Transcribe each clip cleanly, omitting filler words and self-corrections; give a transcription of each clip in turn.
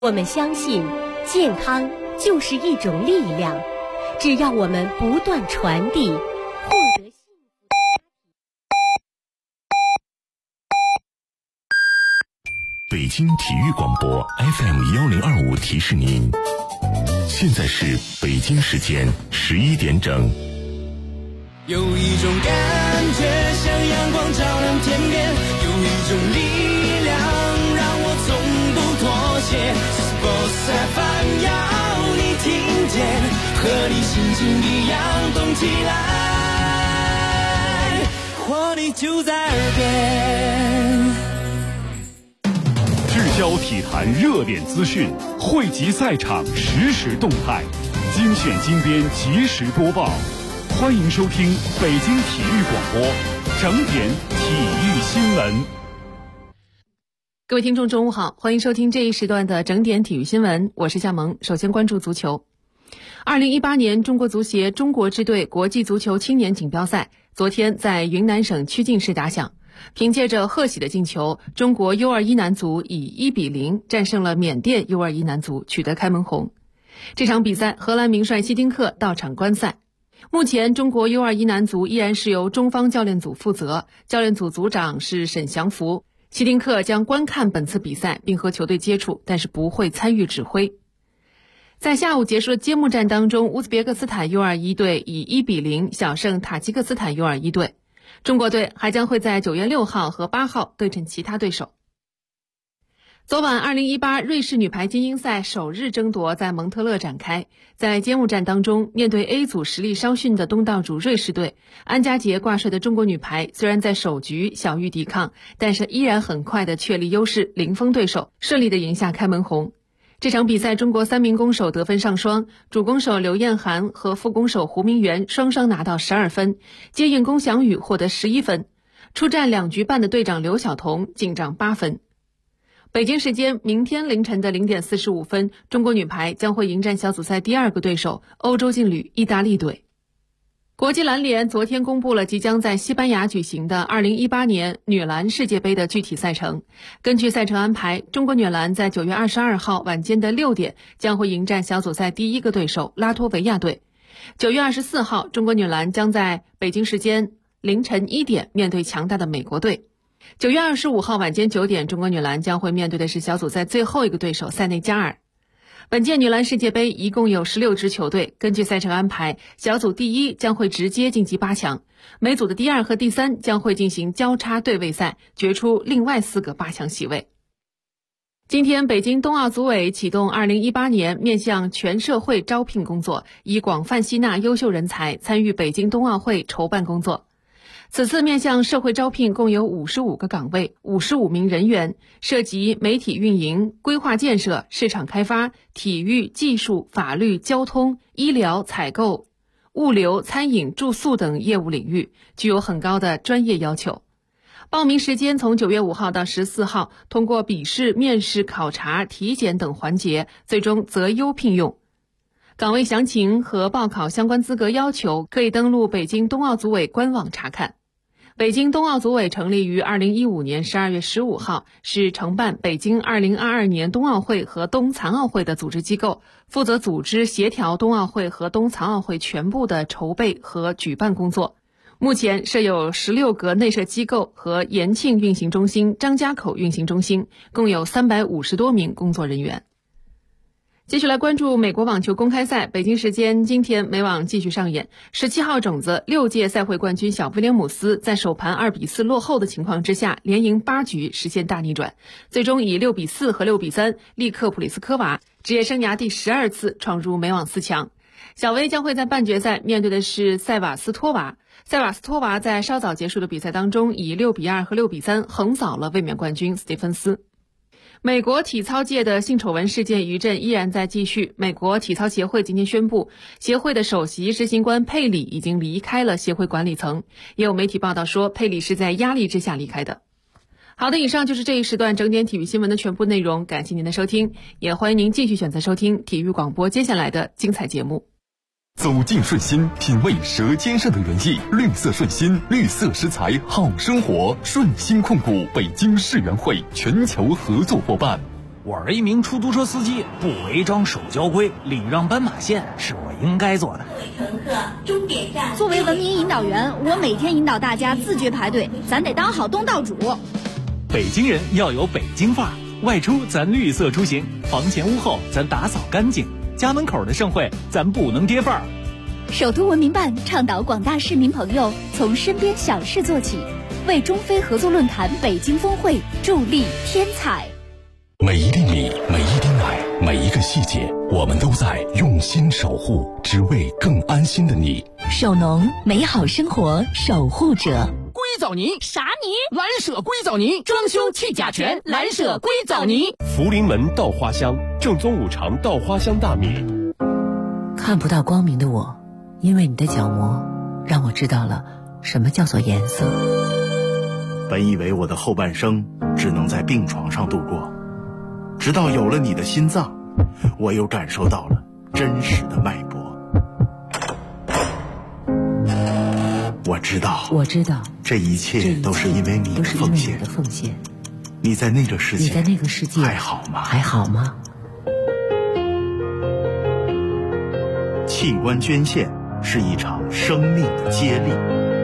我们相信，健康就是一种力量，只要我们不断传递，获得幸福的北京体育广播 FM1025 提示您，现在是北京时间11点整。 有一种感觉像阳光照亮天边，有一种力量让我从不妥协。Sports FM 要你听见，和你心情一样动起来，活力就在耳边。 聚焦体坛热点资讯，汇集赛场实时动态，精选精编及时播报。欢迎收听北京体育广播整点体育新闻。 各位听众中午好，欢迎收听这一时段的整点体育新闻，我是夏萌。首先关注足球。2018年中国足协中国支队国际足球青年锦标赛昨天在云南省曲靖市打响，凭借着贺喜的进球，中国 U21 男足以1-0战胜了缅甸 U21 男足，取得开门红。这场比赛荷兰名帅希丁克到场观赛。目前中国 U21 男足依然是由中方教练组负责，教练组组长是沈祥福。希丁克将观看本次比赛并和球队接触，但是不会参与指挥。在下午结束的揭幕战当中，乌兹别克斯坦 U21 队以1-0小胜塔吉克斯坦 U21 队。中国队还将会在9月6号和8号对阵其他对手。昨晚2018瑞士女排精英赛首日争夺在蒙特勒展开，在揭幕战当中，面对 A 组实力稍逊的东道主瑞士队，安家杰挂帅的中国女排虽然在首局小遇抵抗，但是依然很快的确立优势，零封对手，顺利的赢下开门红。这场比赛中国3名攻守得分上双，主攻手刘晏含和副攻手胡明元双双拿到12分，接应龚翔宇获得11分，出战2局半的队长刘晓彤仅账8分。北京时间明天凌晨的0点45分，中国女排将会迎战小组赛第2个对手欧洲劲旅意大利队。国际篮联昨天公布了即将在西班牙举行的2018年女篮世界杯的具体赛程。根据赛程安排，中国女篮在9月22号晚间的6点将会迎战小组赛第1个对手拉脱维亚队。9月24号，中国女篮将在北京时间凌晨1点面对强大的美国队。9月25号晚间9点，中国女篮将会面对的是小组赛最后一个对手塞内加尔。本届女篮世界杯一共有16支球队，根据赛程安排，小组第1将会直接晋级8强，每组的第2和第3将会进行交叉对位赛，决出另外4个8强席位。今天，北京冬奥组委启动2018年面向全社会招聘工作，以广泛吸纳优秀人才参与北京冬奥会筹办工作。此次面向社会招聘共有55个岗位，55名人员，涉及媒体运营、规划建设、市场开发、体育、技术、法律、交通、医疗、采购、物流、餐饮、住宿等业务领域，具有很高的专业要求。报名时间从9月5号到14号，通过笔试、面试、考察、体检等环节，最终择优聘用。岗位详情和报考相关资格要求可以登录北京冬奥组委官网查看。北京冬奥组委成立于2015年12月15号，是承办北京2022年冬奥会和冬残奥会的组织机构，负责组织协调冬奥会和冬残奥会全部的筹备和举办工作。目前设有16个内设机构和延庆运行中心、张家口运行中心，共有350多名工作人员。继续来关注美国网球公开赛，北京时间今天美网继续上演，17号种子6届赛会冠军小威廉姆斯在首盘2-4落后的情况之下，连赢8局实现大逆转，最终以6-4和6-3力克普里斯科娃，职业生涯第12次闯入美网4强。小威将会在半决赛面对的是塞瓦斯托娃。塞瓦斯托娃在稍早结束的比赛当中以6-2和6-3横扫了卫冕冠军斯蒂芬斯。美国体操界的性丑闻事件余震依然在继续。美国体操协会今天宣布，协会的首席执行官佩里已经离开了协会管理层。也有媒体报道说，佩里是在压力之下离开的。好的，以上就是这一时段整点体育新闻的全部内容，感谢您的收听，也欢迎您继续选择收听体育广播接下来的精彩节目。 走进顺心，品味舌尖上的原意，绿色顺心，绿色食材好生活。顺心控股北京世园会全球合作伙伴。 我是一名出租车司机，不违章守交规，礼让斑马线是我应该做的。 乘客，终点站。 作为文明引导员，我每天引导大家自觉排队，咱得当好东道主。 北京人要有北京范儿，外出咱绿色出行，房前屋后咱打扫干净，家门口的盛会咱不能跌份儿。 首都文明办倡导广大市民朋友从身边小事做起，为中非合作论坛北京峰会助力添彩。 每一粒米，每一滴奶，每一个细节，我们都在用心守护，只为更安心的你。 首农，美好生活守护者。 硅藻泥？ 啥泥？ 蓝舍硅藻泥，装修去甲醛，蓝舍硅藻泥。 福临门稻花香，正宗五常稻花香大米。 看不到光明的我，因为你的角膜，让我知道了什么叫做颜色。 本以为我的后半生只能在病床上度过，直到有了你的心脏，我又感受到了真实的脉搏。我知道，这一切都是因为你的奉献。你在那个世界还好吗？器官捐献是一场生命的接力。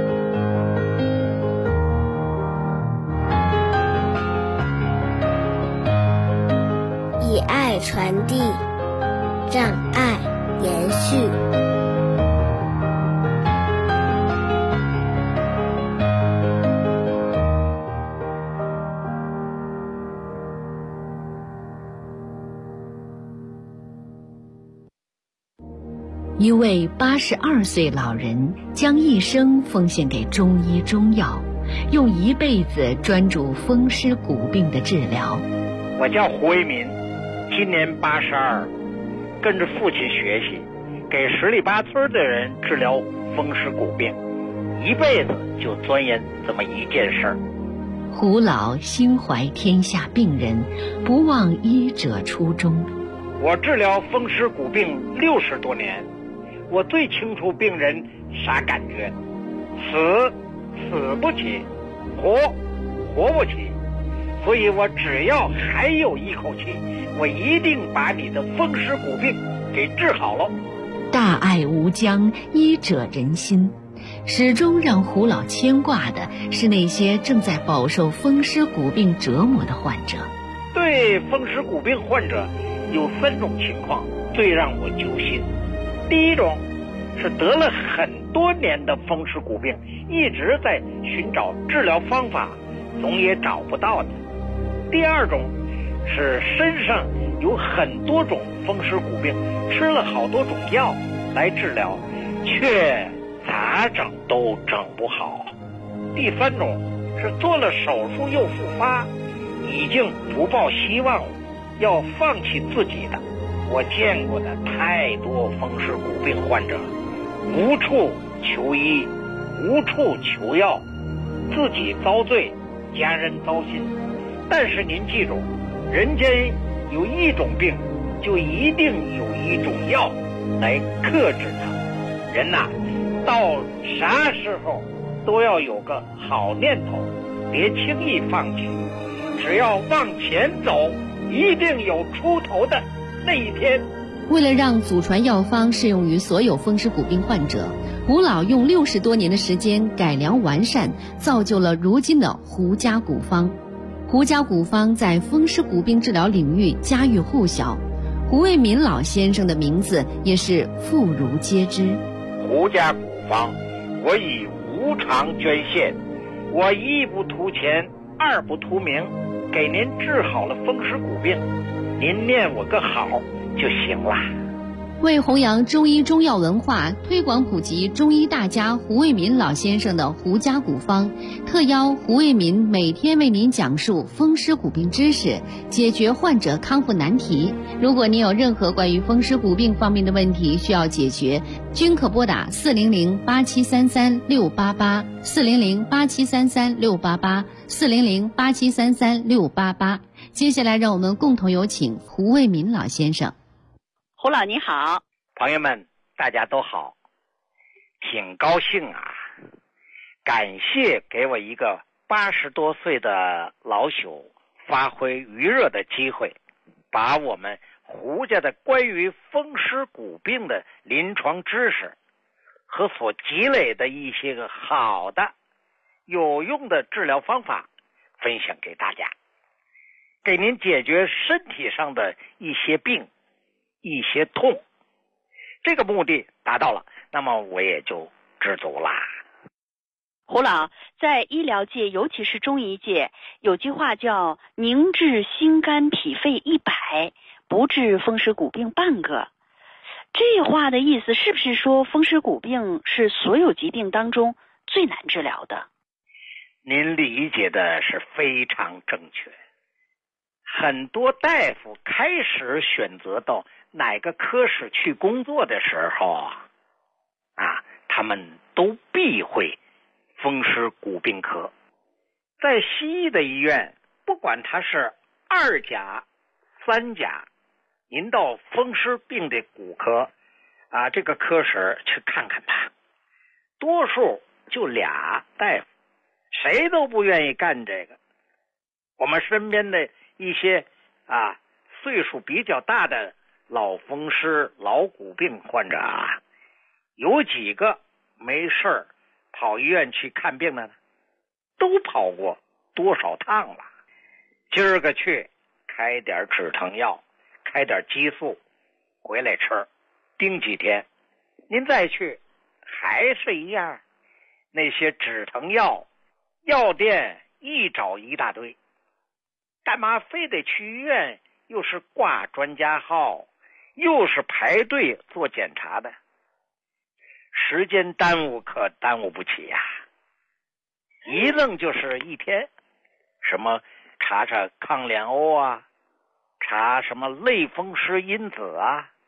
以爱传递，让爱延续。 一位82岁老人将一生奉献给中医中药，用一辈子专注风湿骨病的治疗。 我叫胡为民，今年82，跟着父亲学习，给十里八村的人治疗风湿骨病，一辈子就钻研这么一件事儿。 胡老心怀天下病人，不忘医者初衷。 我治疗风湿骨病60多年，我最清楚病人啥感觉，死不起，活不起，所以我只要还有一口气，我一定把你的风湿骨病给治好了。 大爱无疆，医者仁心。始终让胡老牵挂的是那些正在饱受风湿骨病折磨的患者。 对风湿骨病患者有3种情况最让我揪心。第一种是得了很多年的风湿骨病，一直在寻找治疗方法，总也找不到的。第二种是身上有很多种风湿骨病，吃了好多种药来治疗，却咋整都整不好。第3种是做了手术又复发，已经不抱希望了，要放弃自己的。我见过的太多风湿骨病患者，无处求医，无处求药，自己遭罪，家人糟心。但是您记住，人间有一种病，就一定有一种药来克制它。人呐，到啥时候都要有个好念头，别轻易放弃。只要往前走，一定有出头的那一天。 为了让祖传药方适用于所有风湿骨病患者，胡老用60多年的时间改良完善，造就了如今的胡家骨方。胡家骨方在风湿骨病治疗领域家喻户晓，胡为民老先生的名字也是妇孺皆知。 胡家骨方，我以无偿捐献，我一不图钱，二不图名，给您治好了风湿骨病，您念我个好就行了。 为弘扬中医中药文化，推广普及中医大家胡为民老先生的胡家骨方，特邀胡为民每天为您讲述风湿骨病知识，解决患者康复难题。如果您有任何关于风湿骨病方面的问题需要解决，均可拨打400-8733-688 400-8733-688 400-8733-688。接下来让我们共同有请胡为民老先生。 胡老你好。 朋友们大家都好，挺高兴啊，感谢给我一个80多岁的老朽发挥余热的机会。 把我们胡家的关于风湿骨病的临床知识和所积累的一些个好的有用的治疗方法分享给大家，给您解决身体上的一些病一些痛，这个目的达到了，那么我也就知足啦。 胡老，在医疗界尤其是中医界有句话叫宁治心肝脾肺100，不治风湿骨病半个。这话的意思是不是说风湿骨病是所有疾病当中最难治疗的？ 您理解的是非常正确。很多大夫开始选择到哪个科室去工作的时候他们都避讳风湿骨病科。在西医的医院，不管它是2甲、3甲，您到风湿病的骨科这个科室去看看吧，多数就俩大夫，谁都不愿意干这个。我们身边的一些岁数比较大的老风湿老骨病患者有几个没事儿跑医院去看病的呢？都跑过多少趟了。今儿个去开点止疼药，开点激素回来吃，盯几天，您再去还是一样，那些止疼药药店一找一大堆，干嘛非得去医院？又是挂专家号，又是排队做检查的，时间耽误可耽误不起呀。一愣就是一天，什么查查抗联欧查什么类风湿因子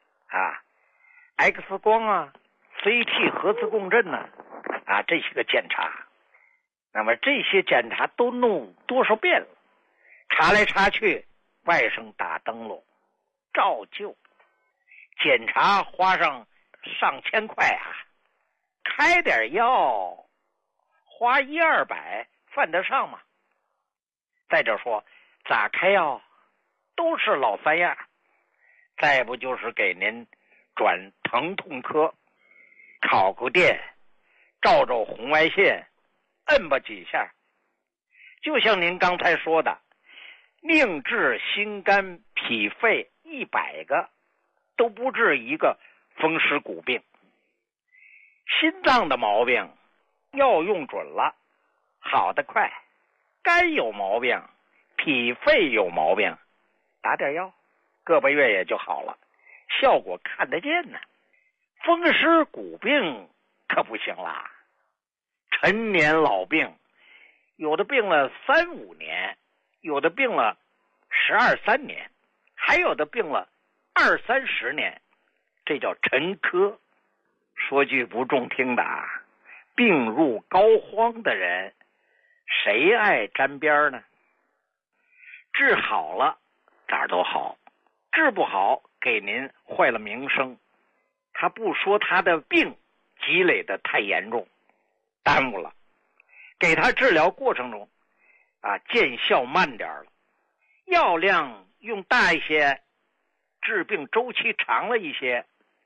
X 光CT 核磁共振这些个检查。那么这些检查都弄多少遍了，查来查去，外甥打灯笼照旧，检查花上上千块开点药花100-200犯得上吗？再者说咋开药都是老三样，再不就是给您转疼痛科，烤个电，照照红外线，摁吧几下。就像您刚才说的，宁治心肝脾肺100个，都不治一个风湿骨病。心脏的毛病药用准了，好得快；肝有毛病，脾肺有毛病，打点药，个把月也就好了，效果看得见呢。风湿骨病可不行啦，陈年老病，有的病了3-5年，有的病了12-13年，还有的病了20-30年，这叫陈科。说句不中听的病入膏肓的人谁爱沾边呢？治好了哪儿都好，治不好给您坏了名声。他不说他的病积累的太严重，耽误了，给他治疗过程中见效慢点了，药量用大一些，治病周期长了一些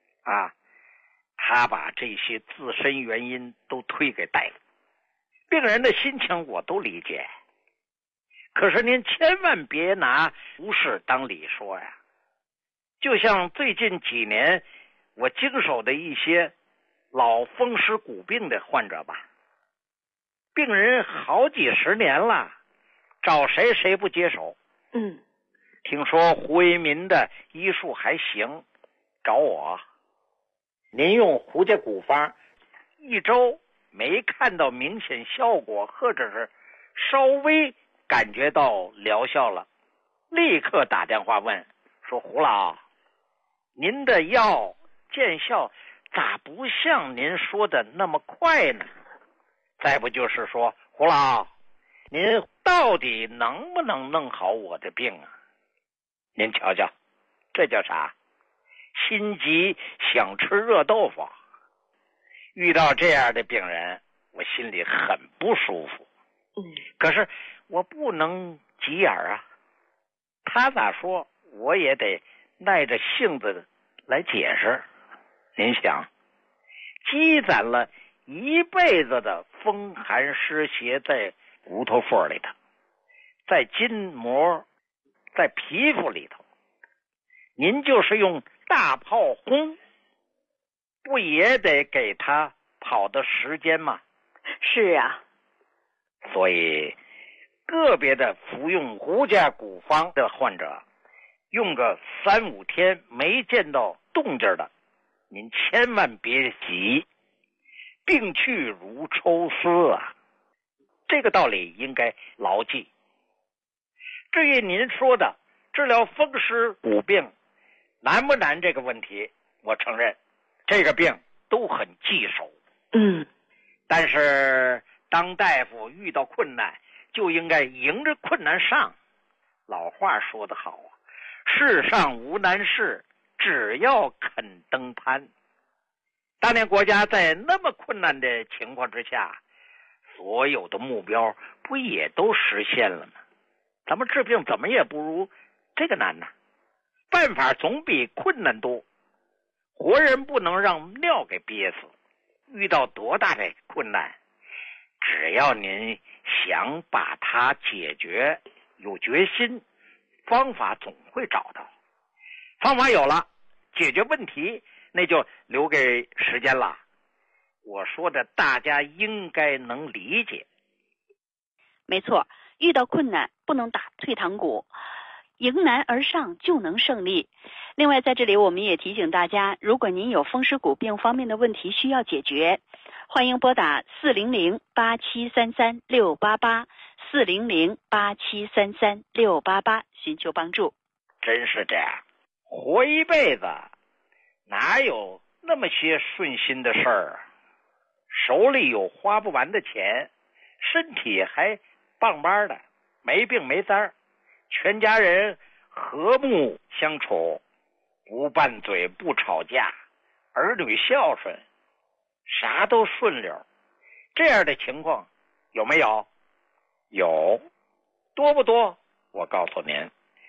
他把这些自身原因都推给大夫。病人的心情我都理解，可是您千万别拿不是当理说呀。就像最近几年我经手的一些老风湿骨病的患者吧，病人好几十年了，找谁谁不接手。听说胡为民的医术还行，找我。您用胡家古方1周没看到明显效果，或者是稍微感觉到疗效了，立刻打电话问说，胡老，您的药见效咋不像您说的那么快呢？再不就是说，胡老，您到底能不能弄好我的病您瞧瞧，这叫啥？心急想吃热豆腐。遇到这样的病人，我心里很不舒服。可是我不能急眼他咋说我也得耐着性子来解释。您想，积攒了一辈子的风寒湿邪在骨头缝里头，在筋膜，在皮肤里头，您就是用大炮轰，不也得给他跑的时间吗？ 是啊。 所以个别的服用胡家古方的患者，用个3-5天没见到动静的，您千万别急，病去如抽丝啊，这个道理应该牢记。至于您说的治疗风湿骨病难不难这个问题，我承认这个病都很棘手。但是当大夫遇到困难，就应该迎着困难上。老话说得好啊，世上无难事，只要肯登攀。当年国家在那么困难的情况之下，所有的目标不也都实现了吗？咱们治病怎么也不如这个难呢？办法总比困难多，活人不能让尿给憋死。遇到多大的困难，只要您想把它解决，有决心，方法总会找到。方法有了，解决问题那就留给时间了。我说的大家应该能理解。 没错，遇到困难不能打退堂鼓，迎难而上就能胜利。另外在这里我们也提醒大家，如果您有风湿骨病方面的问题需要解决，欢迎拨打400-8733-688 400-8733-688寻求帮助。 真是这样，活一辈子哪有那么些顺心的事儿？手里有花不完的钱，身体还棒棒的，没病没灾儿，全家人和睦相处，不拌嘴不吵架，儿女孝顺，啥都顺溜。这样的情况有没有？有。多不多？我告诉您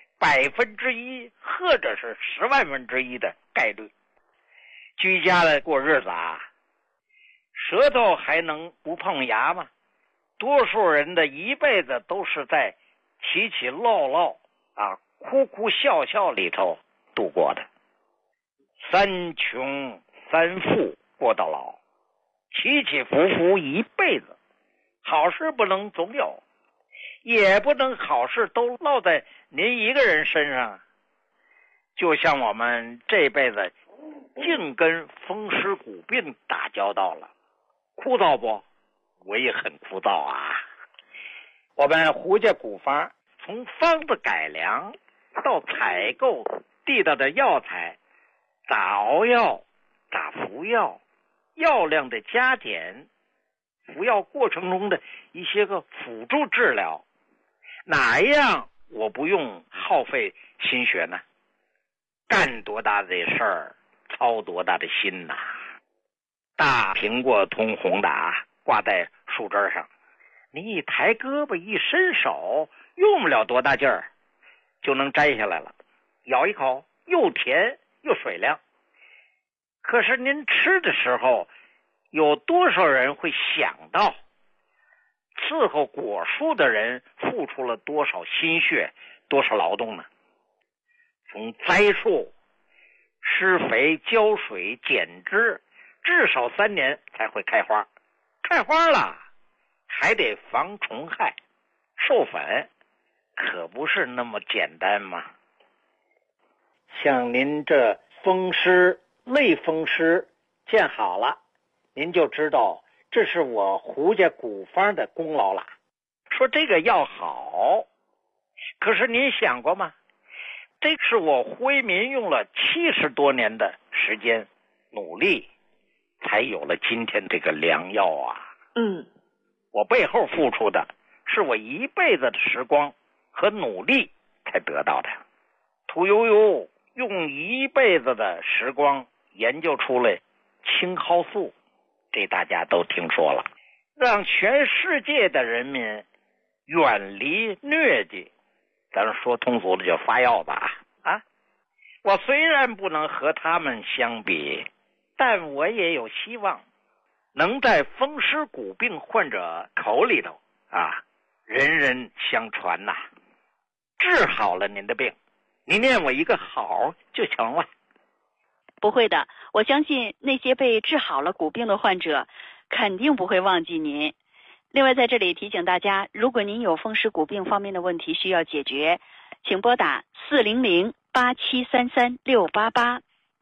，1%或者是10万分之一的概率。居家的过日子啊，舌头还能不碰牙吗？多数人的一辈子都是在起起落落啊，哭哭笑笑里头度过的。3穷3富过到老，起起伏伏一辈子，好事不能总有，也不能好事都落在您一个人身上。就像我们这辈子净跟风湿骨病打交道了，枯燥不？我也很枯燥啊。我们胡家古方从方子改良到采购地道的药材，咋熬药，咋服药，药量的加减，服药过程中的一些个辅助治疗，哪一样我不用耗费心血呢？干多大的事儿，操多大的心呐！大苹果通红的啊，挂在树枝上，你一抬胳膊一伸手，用不了多大劲儿就能摘下来了，咬一口又甜又水亮。可是您吃的时候，有多少人会想到伺候果树的人付出了多少心血，多少劳动呢？从栽树、施肥、浇水、剪枝，至少3年才会开花。开花了还得防虫害、授粉，可不是那么简单嘛。像您这风湿、类风湿见好了，您就知道这是我胡家古方的功劳了。说这个药好，可是您想过吗？这是我回民用了70多年的时间努力，才有了今天这个良药啊。我背后付出的是我一辈子的时光和努力才得到的。屠呦呦用一辈子的时光研究出来青蒿素，这大家都听说了，让全世界的人民远离疟疾，咱说通俗的叫发药吧啊， 我虽然不能和他们相比，但我也有希望能在风湿骨病患者口里头人人相传呐，治好了您的病，你念我一个好就成了。 不会的，我相信那些被治好了骨病的患者肯定不会忘记您。另外在这里提醒大家，如果您有风湿骨病方面的问题需要解决，请拨打400-8733-688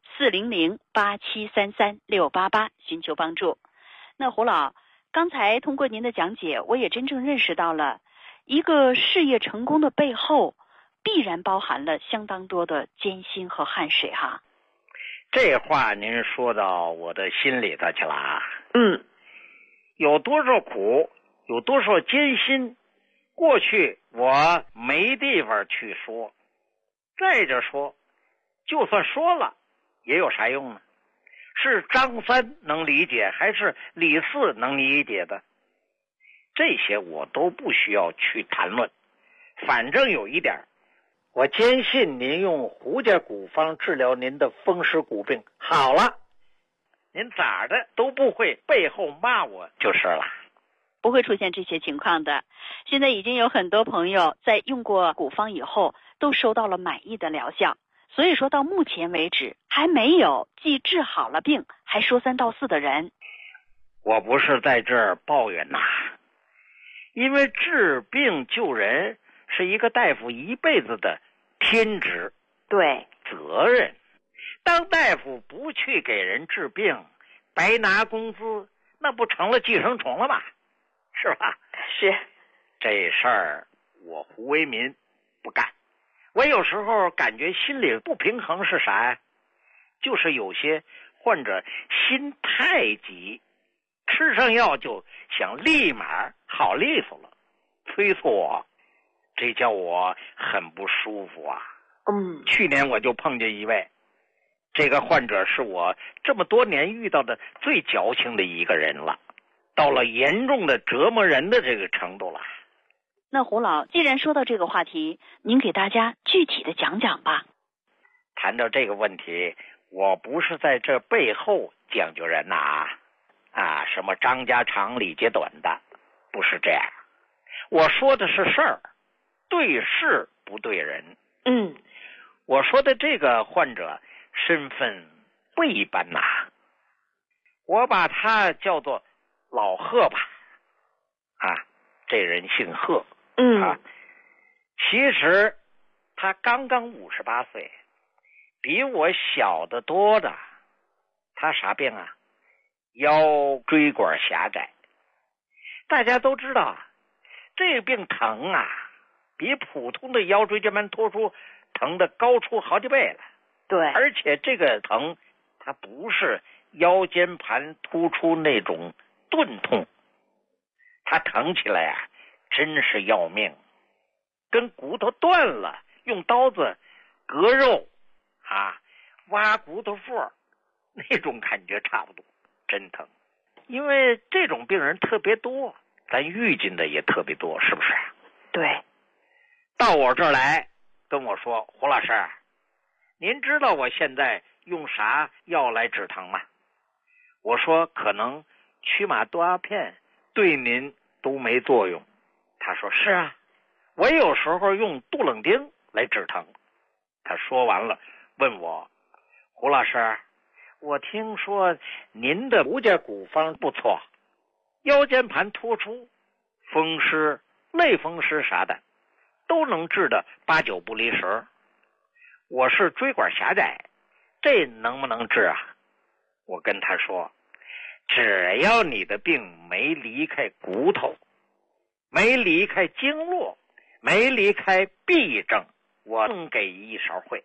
400-8733-688寻求帮助。那胡老，刚才通过您的讲解，我也真正认识到了一个事业成功的背后必然包含了相当多的艰辛和汗水哈。 这话您说到我的心里头去了啊。有多少苦，有多少艰辛，过去我没地方去说，再者说，就算说了也有啥用呢？是张三能理解还是李四能理解的？这些我都不需要去谈论。反正有一点，我坚信您用胡家古方治疗您的风湿骨病好了，您咋的都不会背后骂我就是了。 不会出现这些情况的。现在已经有很多朋友在用过古方以后都收到了满意的疗效，所以说到目前为止还没有既治好了病还说三道四的人。 我不是在这儿抱怨呐，因为治病救人是一个大夫一辈子的天职， 对， 责任。当大夫不去给人治病，白拿工资，那不成了寄生虫了吗？是吧？ 是。 这事儿我胡为民不干。我有时候感觉心里不平衡是啥呀？就是有些患者心太急，吃上药就想立马好利索了，催促我，这叫我很不舒服啊。去年我就碰见一位，这个患者是我这么多年遇到的最矫情的一个人了，到了严重的折磨人的这个程度了。 那胡老，既然说到这个话题，您给大家具体的讲讲吧。 谈到这个问题，我不是在这背后讲究人呐，什么张家长李家短的，不是这样。我说的是事儿，对事不对人。我说的这个患者身份不一般呐，我把他叫做老贺吧。这人姓贺。其实他刚刚58岁，比我小得多的。他啥病啊？腰椎管狭窄。大家都知道这病疼啊，比普通的腰椎间盘突出疼的高出好几倍了。 对， 而且这个疼它不是腰间盘突出那种钝痛，它疼起来真是要命，跟骨头断了用刀子割肉挖骨头缝那种感觉差不多，真疼。因为这种病人特别多，咱遇见的也特别多，是不是？ 对。 到我这儿来跟我说，胡老师，您知道我现在用啥药来止疼吗？我说可能曲马多阿片对您都没作用。他说是啊，我有时候用杜冷丁来止疼。他说完了问我，胡老师，我听说您的胡家古方不错，腰间盘突出、风湿、类风湿啥的都能治得8、9不离十。我是椎管狭窄，这能不能治啊？我跟他说，只要你的病没离开骨头，没离开经络，没离开痹症，我能给一勺烩。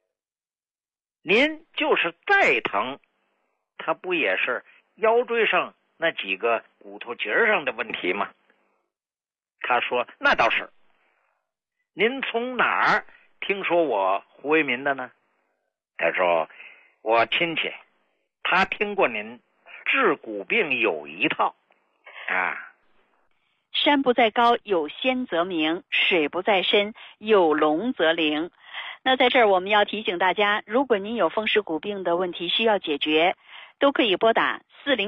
您就是再疼，它不也是腰椎上那几个骨头节上的问题吗？他说那倒是。您从哪儿听说我胡为民的呢？他说我亲戚，他听过您治骨病有一套山不在高，有仙则名；水不在深，有龙则灵。 那在这儿我们要提醒大家，如果您有风湿骨病的问题需要解决，都可以拨打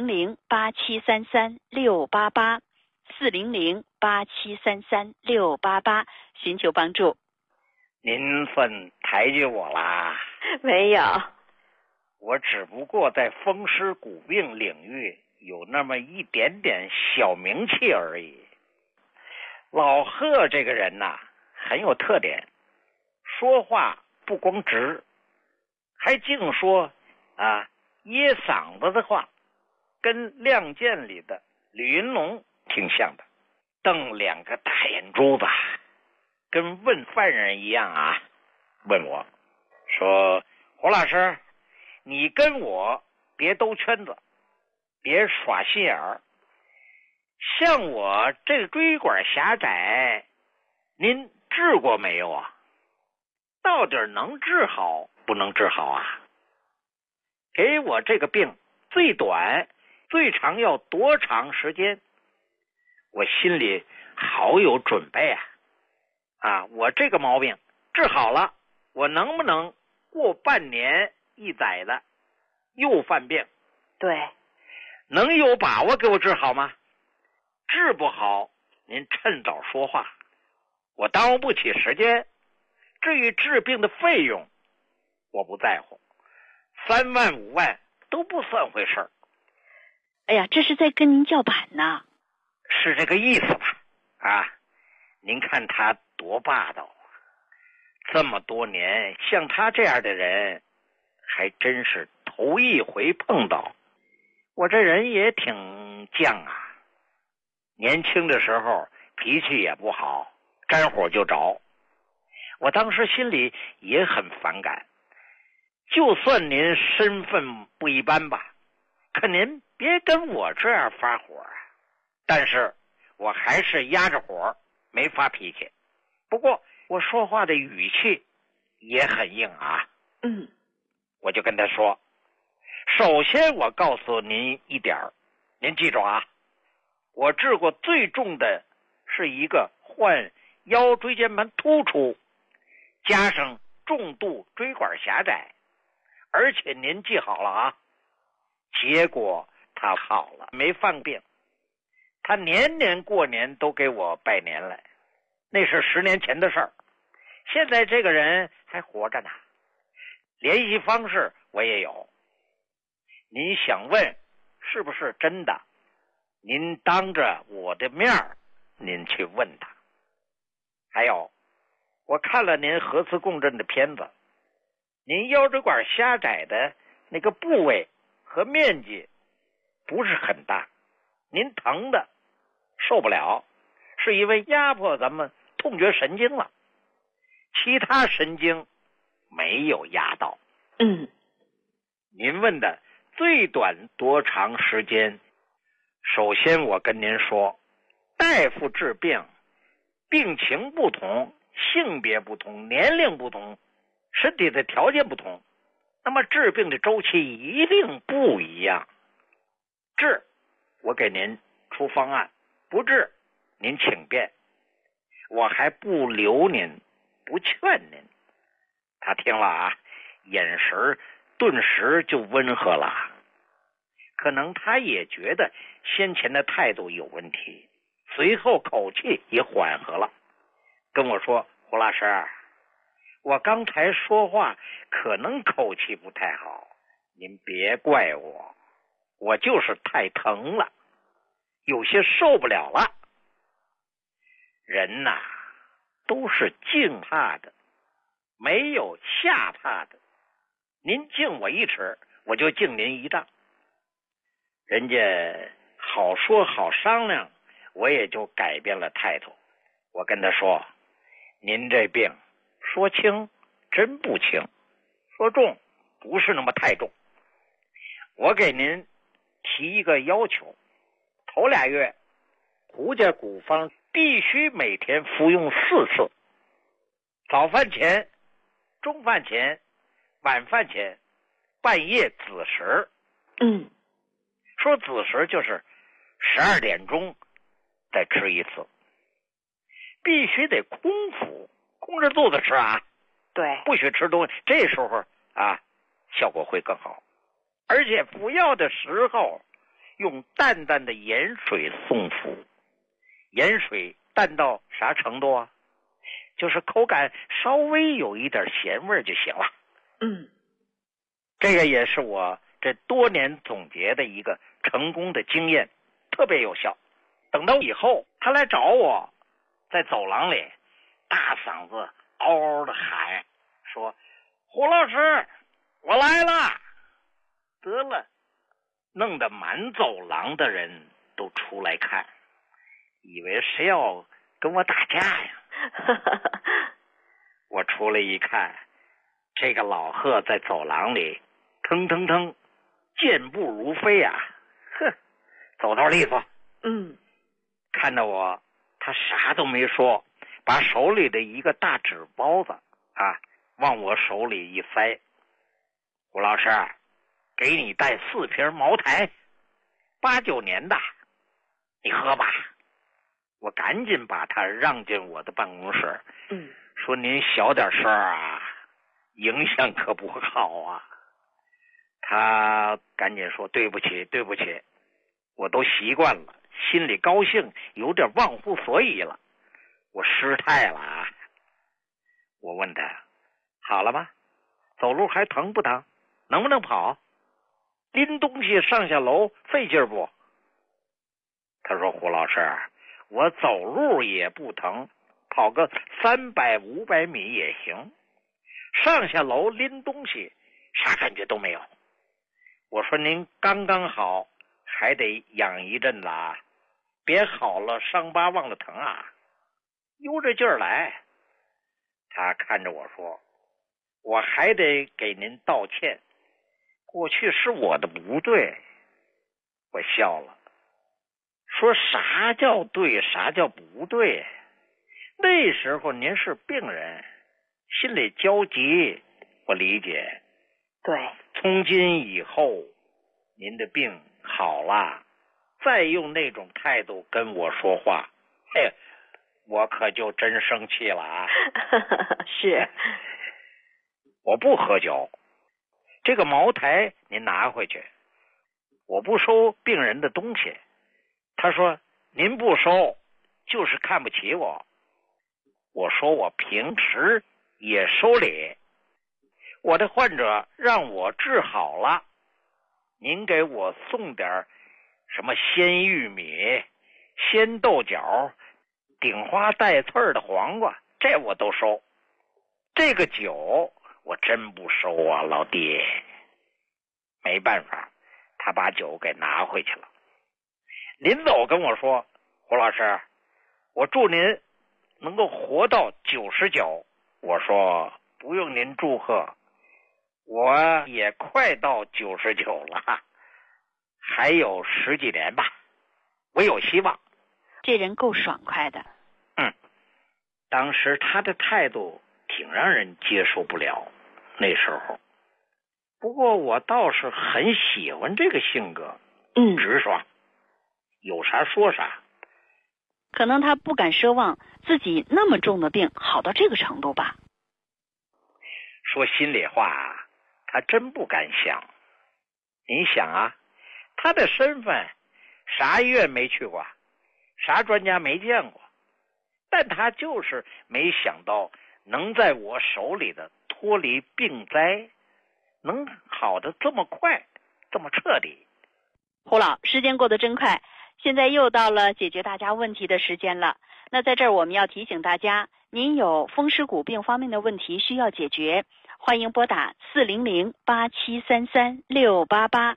400-8733-688 400-8733-688寻求帮助。 您算抬举我啦？ 没有， 我只不过在风湿骨病领域有那么一点点小名气而已。老贺这个人呐，很有特点，说话不光直，还净说噎嗓子的话，跟《亮剑》里的吕云龙挺像的，瞪两个大眼珠子，跟问犯人一样啊，问我说：“胡老师，你跟我别兜圈子，别耍心眼儿。像我这个椎管狭窄，您治过没有啊？到底能治好不能治好啊？给我这个病最短最长要多长时间？我心里好有准备啊！我这个毛病治好了，我能不能过半年一载的又犯病？ 对， 能有把握给我治好吗？治不好，您趁早说话，我耽误不起时间。至于治病的费用，我不在乎，3万5万都不算回事儿。 哎呀，这是在跟您叫板呢。 是这个意思吧？您看他多霸道啊！这么多年，像他这样的人，还真是头一回碰到。我这人也挺犟啊。年轻的时候脾气也不好，沾火就着。我当时心里也很反感，就算您身份不一般吧，可您别跟我这样发火啊。但是我还是压着火，没发脾气。不过我说话的语气也很硬啊。我就跟他说，首先我告诉您一点，您记住啊，我治过最重的是一个患腰椎间盘突出加上重度椎管狭窄，而且您记好了啊，结果他好了，没犯病。他年年过年都给我拜年来，那是10年前的事儿。现在这个人还活着呢，联系方式我也有。您想问是不是真的，您当着我的面您去问他。还有，我看了您核磁共振的片子，您腰椎管狭窄的那个部位和面积不是很大，您疼的受不了，是因为压迫咱们痛觉神经了，其他神经没有压到。您问的最短多长时间，首先我跟您说，大夫治病，病情不同，性别不同，年龄不同，身体的条件不同，那么治病的周期一定不一样。治，我给您出方案；不治，您请便。我还不留您，不劝您。他听了啊，眼神顿时就温和了。可能他也觉得先前的态度有问题，随后口气也缓和了，跟我说：“胡老师，我刚才说话可能口气不太好，您别怪我，我就是太疼了，有些受不了了。人呐，都是敬怕的，没有下怕的。您敬我一尺，我就敬您一丈。人家好说好商量，我也就改变了态度。我跟他说，您这病说轻真不轻，说重不是那么太重。我给您提一个要求，头2月胡家古方必须每天服用4次，早饭前、中饭前、晚饭前、半夜子时。说子时就是12点钟再吃1次，必须得空腹，空着肚子吃啊。 对， 不许吃东西，这时候啊，效果会更好。而且服药的时候，用淡淡的盐水送服。盐水淡到啥程度啊？就是口感稍微有一点咸味就行了。这个也是我这多年总结的一个成功的经验，特别有效。等到以后他来找我，在走廊里大嗓子嗷嗷的喊说：“胡老师，我来了！”得了，弄得满走廊的人都出来看，以为谁要跟我打架呀。我出来一看，这个老贺在走廊里腾腾腾，健步如飞啊，走道利索。看到我，他啥都没说，把手里的一个大纸包子往我手里一塞。胡老师，给你带4瓶茅台，89年的，你喝吧。我赶紧把他让进我的办公室，说您小点声啊，影响可不好啊。他赶紧说对不起，对不起，我都习惯了，心里高兴，有点忘乎所以了，我失态了啊。我问他好了吗？走路还疼不疼？能不能跑？拎东西上下楼费劲不？他说胡老师，我走路也不疼，跑个300、500米也行，上下楼拎东西啥感觉都没有。我说您刚刚好，还得养一阵子啊，别好了伤疤忘了疼啊，悠着劲儿来。他看着我说，我还得给您道歉，过去是我的不对。我笑了，说啥叫对，啥叫不对？那时候您是病人，心里焦急，我理解。 对， 从今以后您的病好了，再用那种态度跟我说话，我可就真生气了啊。 是， 我不喝酒，这个茅台您拿回去，我不收病人的东西。他说您不收就是看不起我。我说我平时也收礼，我的患者让我治好了，您给我送点什么鲜玉米、鲜豆角、顶花带刺儿的黄瓜，这我都收。这个酒我真不收啊，老弟。没办法，他把酒给拿回去了。临走跟我说，胡老师，我祝您能够活到99。我说不用您祝贺，我也快到99了，还有10几年吧，我有希望。 这人够爽快的。 当时他的态度挺让人接受不了，那时候。不过我倒是很喜欢这个性格，直爽，有啥说啥。 可能他不敢奢望自己那么重的病好到这个程度吧。 说心里话，他真不敢想。你想啊，他的身份，啥医院没去过，啥专家没见过，但他就是没想到能在我手里的脱离病灾，能好的这么快，这么彻底。 胡老，时间过得真快，现在又到了解决大家问题的时间了。那在这儿我们要提醒大家，您有风湿骨病方面的问题需要解决，欢迎拨打400-8733-688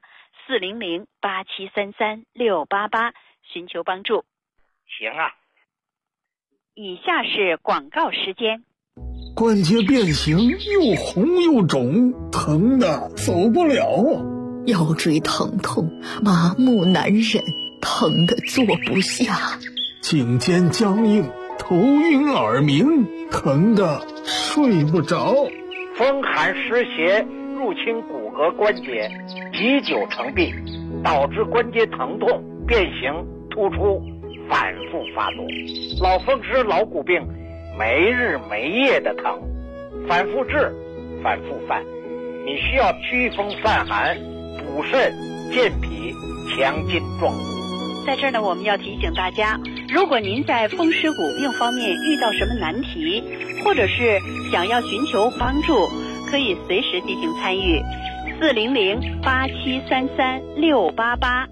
400-8733-688寻求帮助。 行啊。 以下是广告时间。 关节变形，又红又肿，疼的走不了。 腰椎疼痛，麻木难忍，疼得坐不下。 颈肩僵硬，头晕耳鸣，疼得睡不着。 风寒湿邪入侵骨骼关节，积久成病，导致关节疼痛、变形、突出，反复发作。老风湿、老骨病，没日没夜的疼， 反复治，反复犯。你需要祛风散寒、补肾、健脾、强筋壮骨。 在这儿呢，我们要提醒大家，如果您在风湿骨病方面遇到什么难题，或者是想要寻求帮助，可以随时进行参与。400-8733-688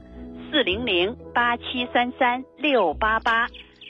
400-8733-688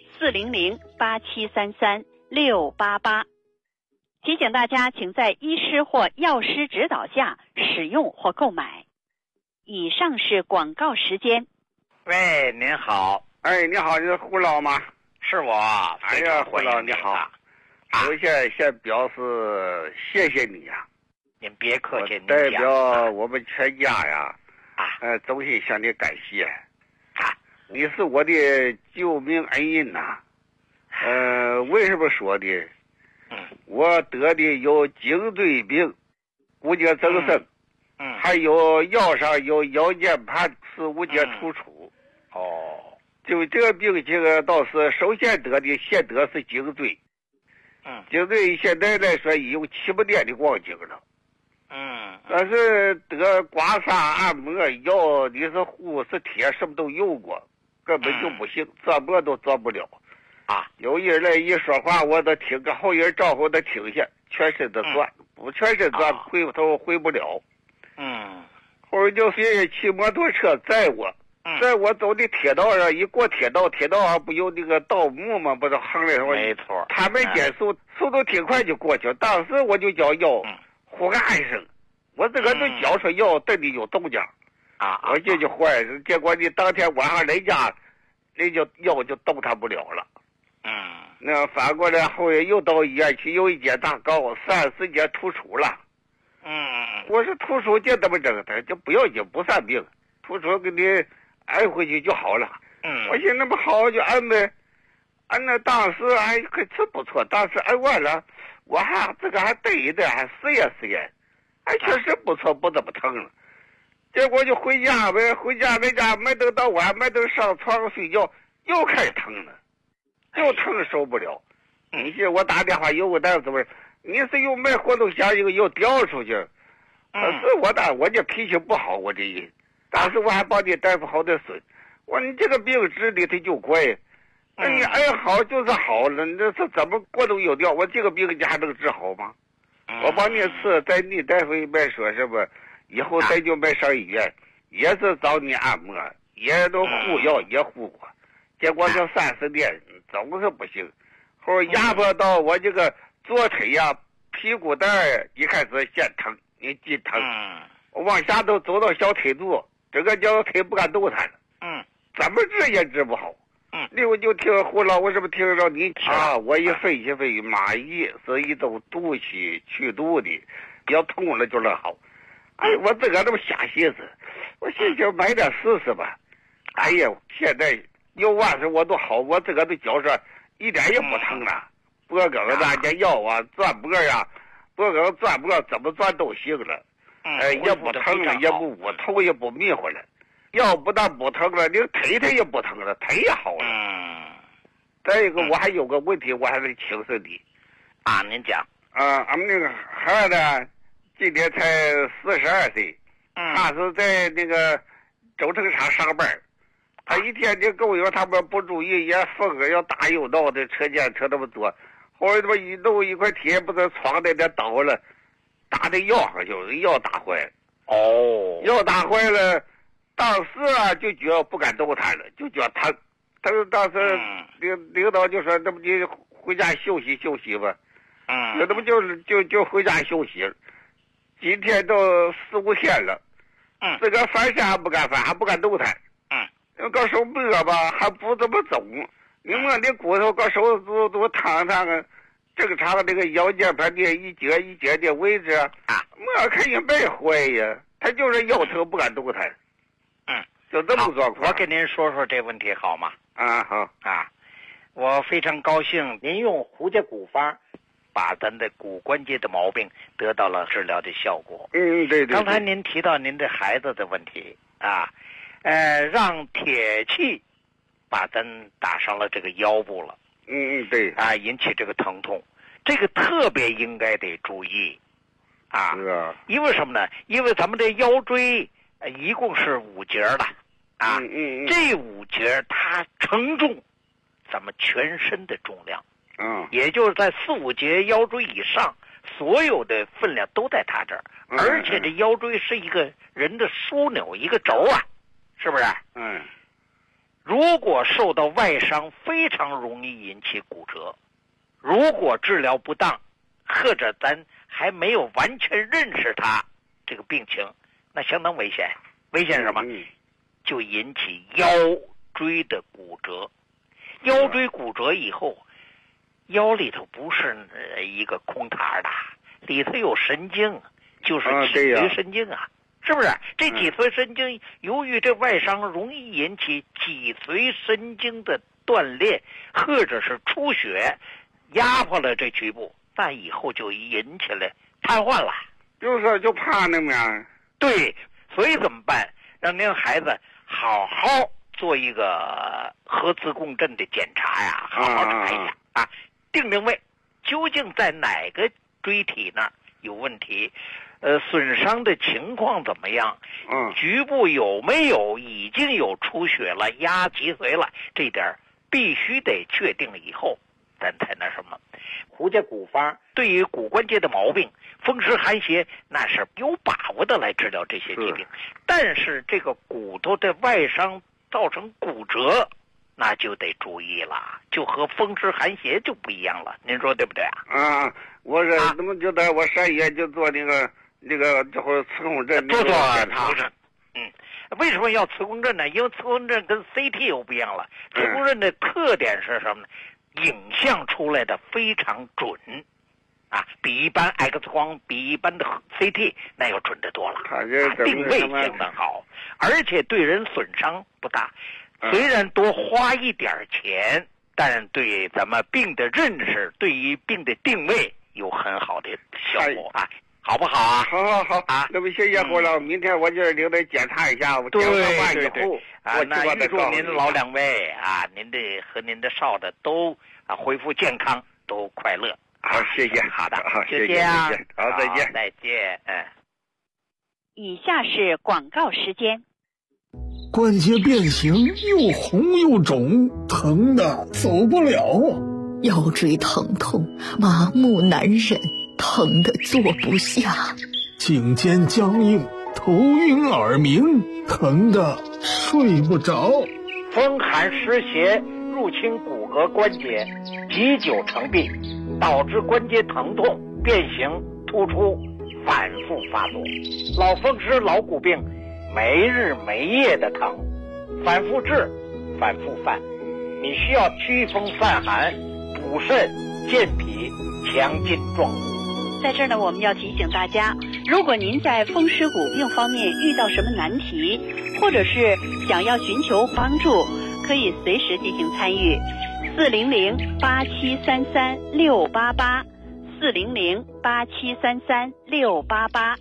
400-8733-688。提醒大家，请在医师或药师指导下使用或购买。以上是广告时间。 喂，您好。 哎，你好，你是胡老吗？ 是我。 哎呀，胡老你好。首先表示谢谢你呀。 您别客气， 代表我们全家呀，衷心向你感谢。你是我的救命恩人呐。为什么说的？我得的有颈椎病、无节增生，还有腰上有腰间盘是无节突出。就这个病情倒是首先先得是颈椎。颈椎现在来说已有7、8年的光景了。但是得刮痧、按摩、药，你是护是贴，什么都用过，根本就不行，做么都做不了。有人来一说话，我都听个后人招呼都听下，全身都转，不全身转，回头回不了。后来就爷爷骑摩托车载我，走的铁道上，一过铁道上不有那个盗墓吗？不是横来说， 没错， 他们减速度挺快就过去了。当时我就叫药，呼干一声，我这个都叫出药，等你有动静。我这就坏了，结果你当天晚上人家药就动弹不了了。那反过来后来又到医院去，有一节大高，3-4节突出了。我说突出这怎么整？他就不要紧，不算病，突出给你安回去就好了。我寻思那么好就安呗，安那当时还可真不错，当时安完了，我还这个还等一等，还试验，还确实不错，不怎么疼了。结果就回家呗，回家在家没等到晚，没等上床睡觉，又开始疼了。又疼受不了，你这我打电话有个大夫说，你是又买活动箱又掉出去，是我这脾气不好，我这人，当时我还帮你大夫好点损，我说你这个病治的他就怪，那你好就是好了，那是怎么活动有掉？我这个病你还能治好吗？我帮你吃，在你大夫一边说什么，以后咱就没上医院，也是找你按摩，也都护药也护我，结果这30年。总是不行，后来压迫到我这个左腿呀、屁股蛋一开始先疼，你筋疼，我往下都走到小腿肚，整个脚腿不敢动弹了。怎么治也治不好。我就听胡老，我是不是听着你我一分析蚂蚁是一种毒气去毒的，要痛了就能好。我自个这么瞎寻思，我寻思买点试试吧。现在。有完事我都好，我这个都觉着一点也不疼了。脖梗那家药转脖呀，脖梗转脖怎么转都行了。也不疼了，也不捂头，也不迷糊了。药不但不疼了，你腿也不疼了，腿也好了。再一个，我还有个问题，我还得请示你。 您讲。 俺们那个孩子今年才42岁，他是在那个轴承厂上班。他一天的狗友他们不注意，也疯了，要打又闹的，车见车那么多。后来他妈一弄一块铁，不是床在那倒了，打在腰上去了，腰打坏了。腰打坏了，当时就觉得不敢动弹了，就觉得疼。当时领导就说：“那么你回家休息休息吧。”那不就回家休息了。今天都4、5天了，这个翻身还不敢翻，还不敢动弹。搞手摸吧，还不怎么走。你摸你骨头，搞手都烫个正常的那个腰间盘的一节一节的位置摸肯定没坏呀。他就是腰疼不敢动弹。就这么状况。 我跟您说说这问题好吗？ 好我非常高兴您用胡家骨方把咱的骨关节的毛病得到了治疗的效果。 对。 刚才您提到您的孩子的问题让铁器把咱打伤了这个腰部了。 对。 引起这个疼痛。 这个特别应该得注意啊。因为什么呢？因为咱们这腰椎一共是5节的啊，这5节它承重咱们全身的重量，也就是在4、5节腰椎以上，所有的分量都在它这儿，而且这腰椎是一个人的枢纽，一个轴啊，是不是？如果受到外伤，非常容易引起骨折。如果治疗不当，或者咱还没有完全认识它这个病情，那相当危险。危险什么？就引起腰椎的骨折。腰椎骨折以后，腰里头不是一个空膛的，里头有神经，就是脊髓神经啊，是不是？这脊髓神经由于这外伤容易引起脊髓神经的断裂，或者是出血，压迫了这局部，那以后就引起了瘫痪了。 就是就怕那面。 对，所以怎么办？让您孩子好好做一个核磁共振的检查呀，好好查一下啊，定位究竟在哪个椎体那儿有问题，损伤的情况怎么样？局部有没有已经有出血了、压脊髓了？这点必须得确定以后，咱才那什么。胡家骨方对于骨关节的毛病，风湿寒邪那是有把握的来治疗这些疾病，但是这个骨头的外伤造成骨折，那就得注意了，就和风湿寒邪就不一样了，您说对不对啊？ 我是怎么觉得我3月就做这个这会儿磁共振， 做它。为什么要磁共振呢？因为磁共振跟 CT 又不一样了。磁共振的特点是什么呢？影像出来的非常准啊，比一般 X 光、比一般的 CT 那要准得多了，定位相当好，而且对人损伤不大。虽然多花一点钱，但对咱们病的认识，对于病的定位有很好的效果啊，好不好啊？ 好啊！那么谢谢胡老，明天我就领他检查一下，我检查完以后， 那预祝您老2位啊，您的和您的少的都恢复健康，都快乐。 好，谢谢。 好的， 好，谢谢。好，再见。 再见。 以下是广告时间。 关节变形，又红又肿，疼的走不了。 腰椎疼痛，麻木难忍，疼的坐不下。 颈肩僵硬，头晕耳鸣，疼的睡不着。 风寒湿邪入侵骨骼关节，积久成病，导致关节疼痛、变形、突出，反复发作。老风湿、老骨病，没日没夜的疼，反复治，反复犯。你需要祛风散寒、补肾、健脾、强筋壮骨。 在这儿呢，我们要提醒大家，如果您在风湿骨病方面遇到什么难题，或者是想要寻求帮助，可以随时进行参与。400-8733-688 400-8733-688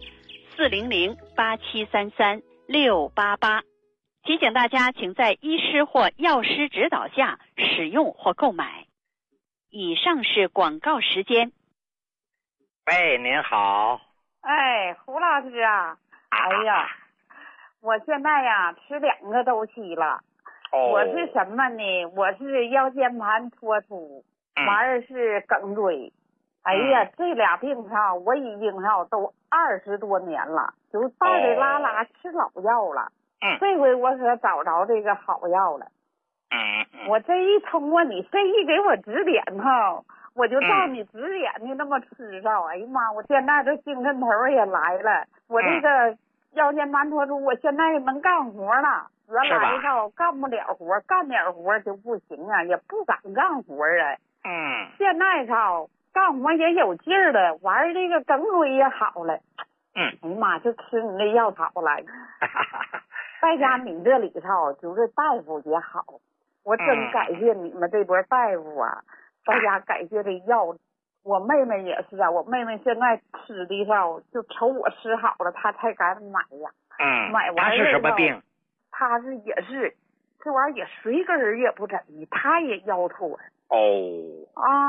400-8733-688。提醒大家，请在医师或药师指导下使用或购买。以上是广告时间。 喂，您好。 哎，胡老师啊，哎呀，我现在呀吃2个周期了。我是什么呢？我是腰间盘突出，完是梗椎。哎呀，这俩病上我已经都20多年了，就带带拉拉吃老药了。这回我可找着这个好药了。我这一通过你这一给我指点我就照你指点的那么吃着。哎呀妈，我现在这精神头也来了。我这个腰间盘突出，我现在能干活了。原来干不了活，干点活就不行啊，也不敢干活啊。现在干活也有劲儿了，完这个梗椎也好了。哎呀妈，就吃你那药草了。再加你这里就是大夫也好，我真感谢你们这波大夫啊！大家感谢这药。我妹妹也是啊，我妹妹现在吃的就瞅我吃好了，她才敢买呀。买完她是什么病？ 她也是这玩意儿也随根儿也不整，她也腰突。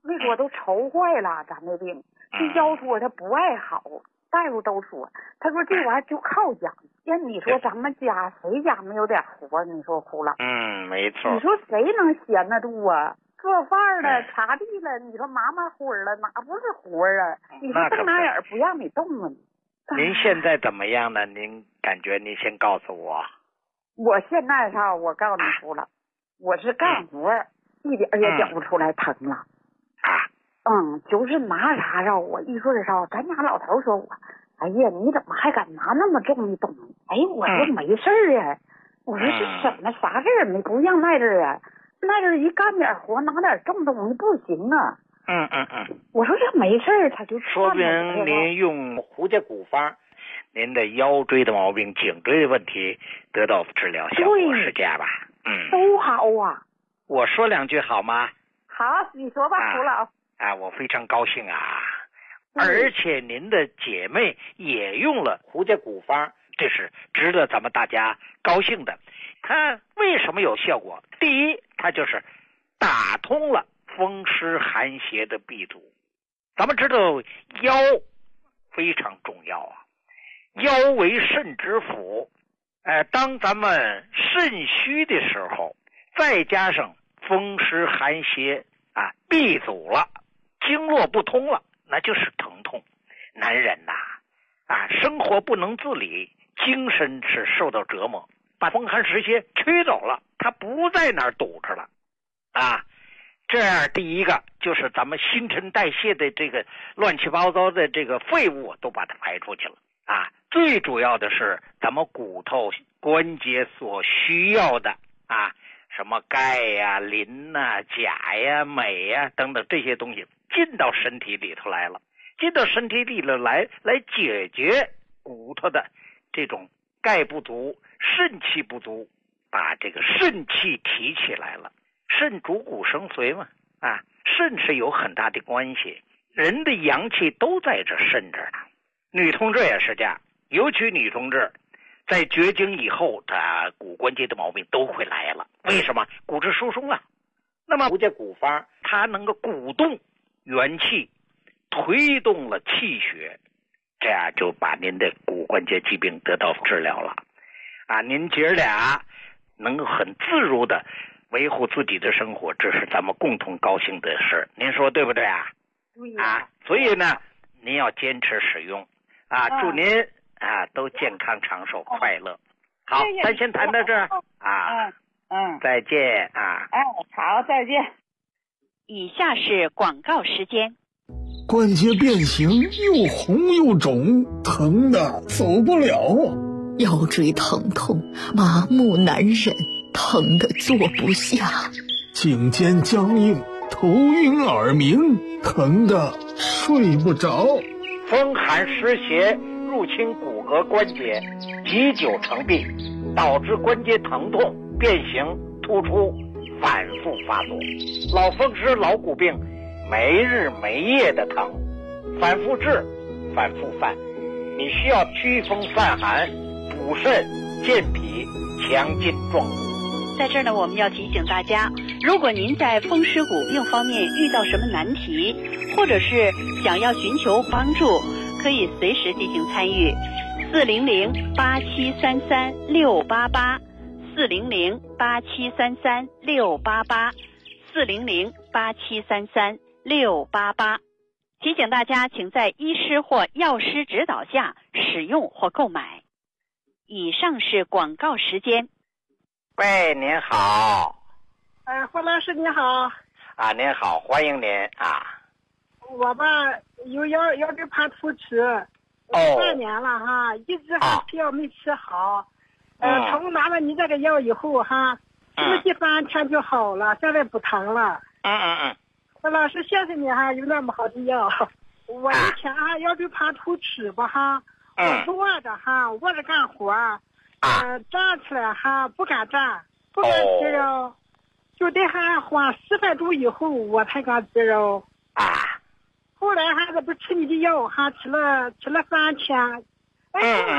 没说都愁坏了，咱这病这腰说他不爱好，大夫都说，他说这玩意儿就靠养。你说咱们家谁家没有点活？你说胡了？ 没错。 你说谁能闲得住啊？做饭了，擦地了，你说麻活了，哪不是活啊？你说瞪哪眼不让你动啊？ 您现在怎么样呢？您感觉您先告诉我。 我现在我告诉你胡了，我是干活，一点也觉不出来疼了。就是拿啥我一说咱家老头说我，哎呀，你怎么还敢拿那么重的东西？哎，我说没事啊，我说是什么啥事儿没不像那阵儿啊，那阵儿一干点活拿点重东西不行啊。我说这没事儿，他就说明您用胡家古方，您的腰椎的毛病、颈椎的问题得到治疗效果是这样吧？ 都好啊。 我说两句好吗？ 好，你说吧，胡老。 我非常高兴啊。而且您的姐妹也用了胡家古方，这是值得咱们大家高兴的。它为什么有效果？第一，它就是打通了风湿寒邪的闭阻。咱们知道腰非常重要啊，腰为肾之府。当咱们肾虚的时候，再加上风湿寒邪闭阻了，经络不通了，那就是疼痛。男人生活不能自理，精神是受到折磨，把风寒湿邪驱走了，他不在那儿堵着了这样第一个就是咱们新陈代谢的这个乱七八糟的这个废物都把它排出去了最主要的是咱们骨头关节所需要的什么钙呀、磷呐、钾呀、镁呀等等这些东西进到身体里头来了，进到身体里头来解决骨头的这种钙不足、肾气不足，把这个肾气提起来了。肾主骨生髓嘛，肾是有很大的关系，人的阳气都在这肾这儿呢。女同志也是这样，尤其女同志在绝经以后，她骨关节的毛病都会来了。为什么？骨质疏松了。那么胡家古方它能够鼓动元气，推动了气血，这样就把您的骨关节疾病得到治疗了您姐俩能够很自如的维护自己的生活，这是咱们共同高兴的事，您说对不对对所以呢，您要坚持使用祝您都健康长寿快乐。好，咱先谈到这儿再见好，再见。 以下是广告时间。 关节变形，又红又肿，疼的走不了腰椎疼痛，麻木难忍，疼得坐不下； 颈肩僵硬，头晕耳鸣，疼得睡不着。 风寒湿邪入侵骨骼关节，积久成病，导致关节疼痛、变形、突出，反复发作。老风湿、老骨病，没日没夜的疼，反复治，反复犯。你需要祛风散寒、补肾、健脾、强筋壮骨。 在这儿呢，我们要提醒大家，如果您在风湿骨病方面遇到什么难题，或者是想要寻求帮助，可以随时进行参与。400-8733-688，400-8733-688，400-8733-688。提醒大家，请在医师或药师指导下使用或购买。以上是广告时间。 喂，您好。 胡老师你好。 您好，欢迎您我吧有腰椎盘突出，3年了一直吃药没吃好。从拿了你这个药以后吃了第3天就好了，现在不疼了。胡老师，谢谢你有那么好的药。我以前腰椎盘突出吧我卧着干活站起来不敢站，不敢吃药，就得缓10分钟以后我才敢吃药。后来这不吃你的药吃了3天，第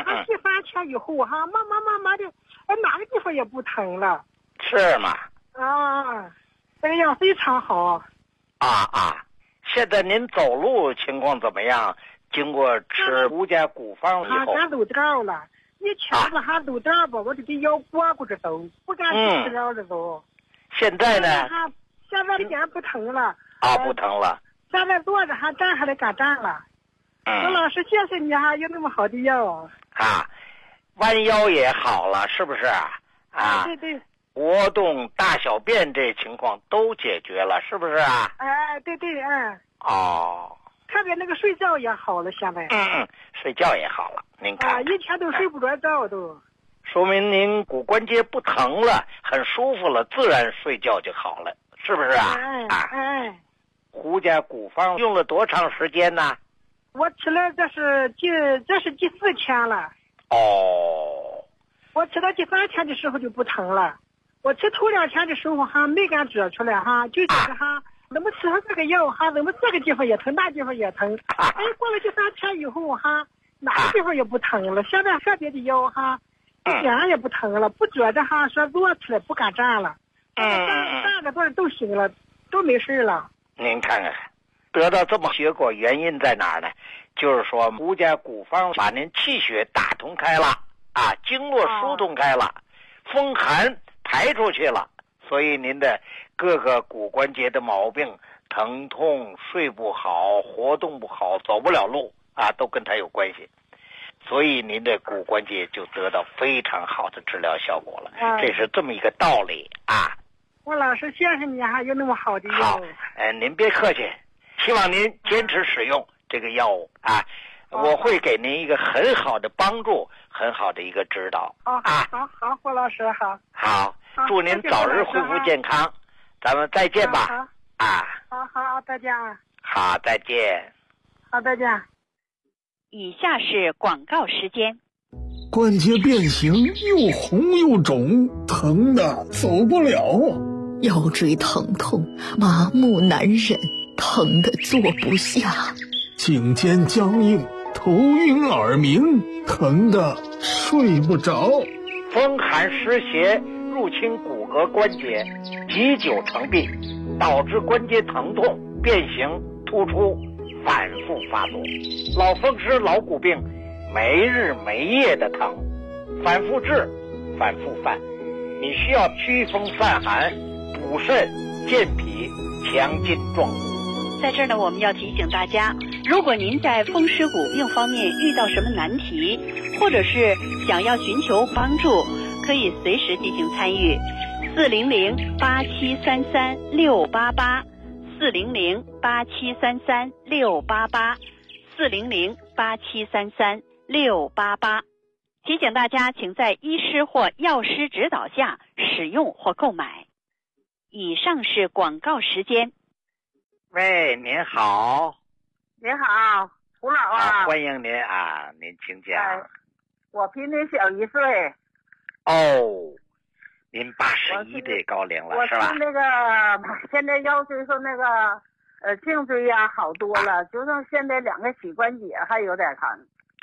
3天以后慢慢的哪个地方也不疼了。 是吗？ 这个药非常好。 现在您走路情况怎么样？经过吃胡家古方以后， 俺都知道了。以前子还都这样吧，我这腰脖骨这都不敢吃了这都。 现在呢？ 现在脸不疼了。 不疼了。 现在坐着还站还得敢站了。我老师谢谢你哈，有那么好的药。 弯腰也好了，是不是？ 对对。 活动大小便这情况都解决了，是不是啊？ 对对，特别那个睡觉也好了，现在。 睡觉也好了，您看。 以前都睡不着觉都。 说明您骨关节不疼了，很舒服了，自然睡觉就好了，是不是啊？胡家古方用了多长时间呢？ 我吃了这是第4天了。我吃到第3天的时候就不疼了。我吃头2天的时候还没敢指出来就觉得怎么吃上这个药怎么这个地方也疼，那地方也疼。过了第3天以后哪个地方也不疼了。现在特别的腰一点也不疼了，不觉着说坐起来不敢站了。站着坐着都行了，都没事了。 您看看，得到这么结果原因在哪儿呢？就是说胡家古方把您气血打通开了经络疏通开了，风寒排出去了，所以您的各个骨关节的毛病，疼痛、睡不好、活动不好、走不了路都跟它有关系。所以您的骨关节就得到非常好的治疗效果了。这是这么一个道理我老师谢谢你有那么好的药。 您别客气，希望您坚持使用这个药物我会给您一个很好的帮助，很好的一个指导。 好，胡老师好，祝您早日恢复健康。咱们再见吧。 好，再见。 好，再见。 好，再见。 以下是广告时间。 关节变形，又红又肿，疼的走不了。 腰椎疼痛，麻木难忍，疼的坐不下。 颈肩僵硬，头晕耳鸣，疼的睡不着。 风寒湿邪入侵骨骼关节，积久成病，导致关节疼痛、变形、突出，反复发作。老风湿、老骨病，没日没夜的疼，反复治，反复犯。你需要祛风散寒、补肾、健脾、强筋壮骨。 在这儿呢，我们要提醒大家，如果您在风湿骨病方面遇到什么难题，或者是想要寻求帮助，可以随时进行参与。400-8733-688，400-8733-688，400-8733-688。提醒大家，请在医师或药师指导下使用或购买。以上是广告时间。 喂，您好。 您好，胡老欢迎您您请讲。 我比您小1岁。 您81的高龄了是吧？ 我是那个现在腰椎说那个颈椎好多了，就剩现在2个膝关节还有点疼。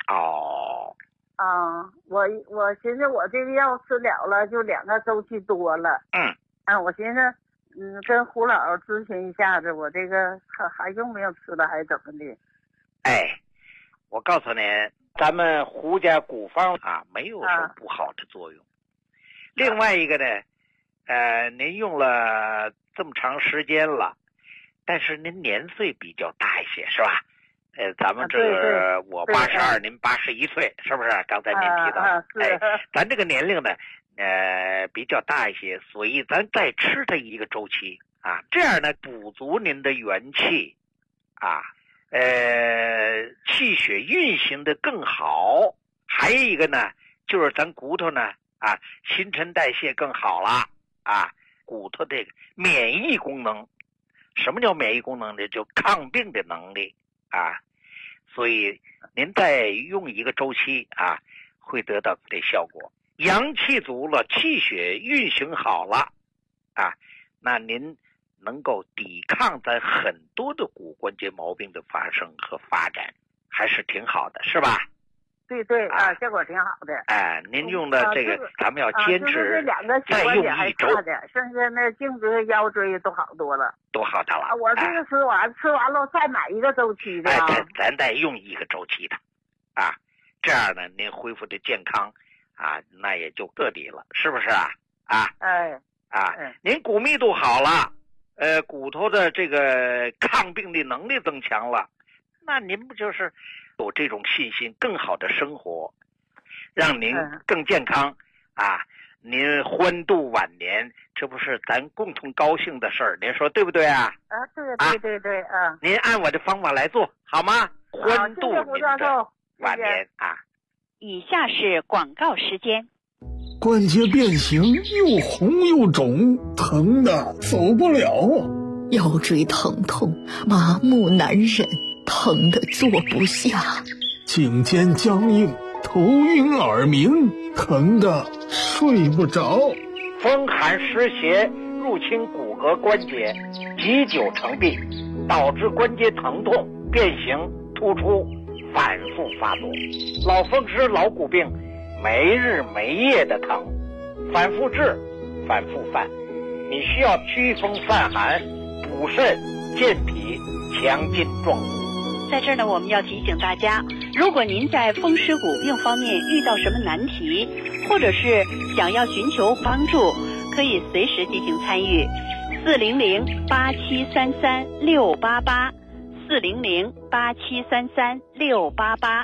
我寻思我这个药吃了了，就2个周期多了。我寻思跟胡老咨询一下子，我这个还用没有吃了，还是怎么的？ 我告诉您，咱们胡家古方没有什么不好的作用。另外一个呢，您用了这么长时间了，但是您年岁比较大一些，是吧？咱们这个我82，您81岁，是不是？刚才您提到，咱这个年龄呢，比较大一些，所以咱再吃它一个周期这样呢，补足您的元气气血运行的更好。还有一个呢，就是咱骨头呢新陈代谢更好了骨头这个免疫功能。什么叫免疫功能呢？就抗病的能力所以您再用一个周期会得到这效果。阳气足了，气血运行好了那您能够抵抗咱很多的骨关节毛病的发生和发展，还是挺好的，是吧？ 对啊，效果挺好的。 哎，您用的这个，咱们要坚持， 这两个再用1周， 剩下那颈椎、腰椎都好多了， 都好的了。 我这个吃完了再买一个周期的。 咱得用1个周期的，啊，这样呢，您恢复的健康啊，那也就个底了，是不是啊？您骨密度好了，骨头的这个抗病的能力增强了，那您不就是有这种信心，更好的生活，让您更健康啊！您欢度晚年，这不是咱共同高兴的事儿，您说对不对啊？ 对啊！ 您按我的方法来做好吗？欢度您的晚年啊！ 以下是广告时间。 关节变形，又红又肿，疼的走不了。 腰椎疼痛，麻木难忍，疼的坐不下。 颈肩僵硬，头晕耳鸣，疼的睡不着。 风寒湿邪入侵骨骼关节，积久成病，导致关节疼痛、变形、突出，反复发作。老风湿、老骨病没日没夜的疼，反复治，反复犯。你需要祛风散寒、补肾健脾、强筋壮骨。 在这儿呢，我们要提醒大家，如果您在风湿骨病方面遇到什么难题，或者是想要寻求帮助，可以随时进行参与。400-8733-688 400-8733-688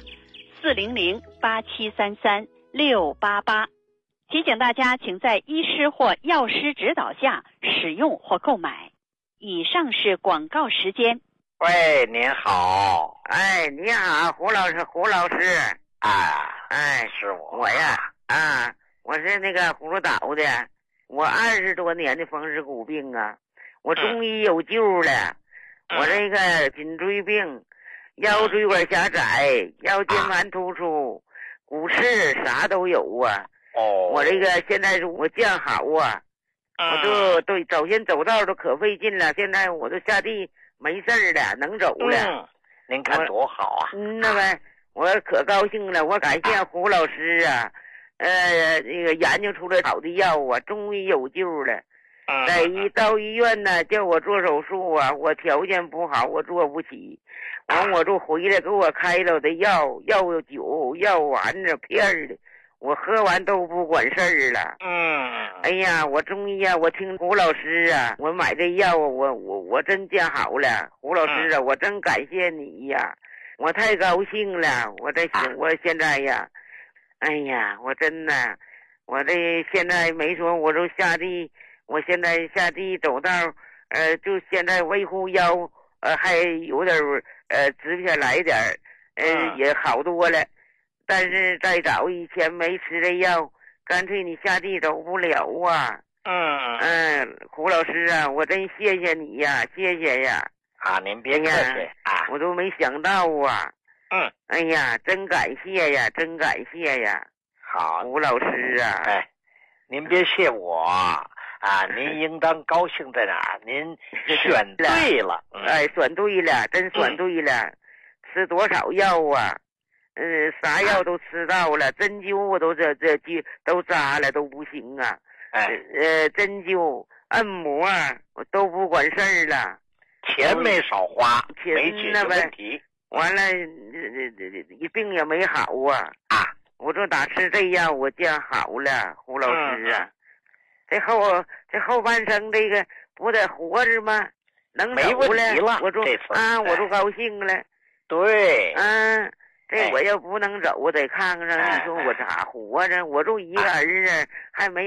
400-8733-688。提醒大家，请在医师或药师指导下使用或购买。以上是广告时间。 喂，您好。 哎，你好，胡老师啊。是我呀。我是那个葫芦岛的，我20多年的风湿骨病啊，我中医有救了。我这个颈椎病、腰椎管狭窄、腰间盘突出、骨刺啥都有啊。我这个现在是我降好啊，我都走线走道都可费劲了，现在我都下地没事了，能走了。 您看多好啊！ 那么我可高兴了，我感谢胡老师啊，那个研究出来好的药啊，终于有救了。到医院呢，叫我做手术啊，我条件不好，我做不起。完我就回来给我开了的药酒、药丸子、片儿的。我喝完都不管事儿了。哎呀，我中医啊，我听胡老师啊，我买这药，我真见好了。胡老师啊，我真感谢你呀，我太高兴了。我在想，我现在呀，哎呀，我真的，我这现在没说，我都下地，我现在下地走道，就现在维护腰，还有点直不下来点也好多了。但是再早以前没吃这药，干脆你下地走不了啊。胡老师啊，我真谢谢你呀，谢谢呀。 您别客气啊， 我都没想到啊。哎呀，真感谢呀，真感谢呀。 好， 胡老师啊。 您别谢我啊，您应当高兴在哪儿？您选对了。 选对了，真选对了。吃多少药啊？啥药都吃到了，针灸我都都扎了，都不行啊。针灸、按摩我都不管事儿了， 钱没少花，没解决问题。 完了，病也没好啊。我就打吃这药，我见好了，胡老师啊。这后半生这个不得活着吗？能走了，我就高兴了。 对。 这我要不能走，我得看看，你说我咋活着？我就一个儿子，还没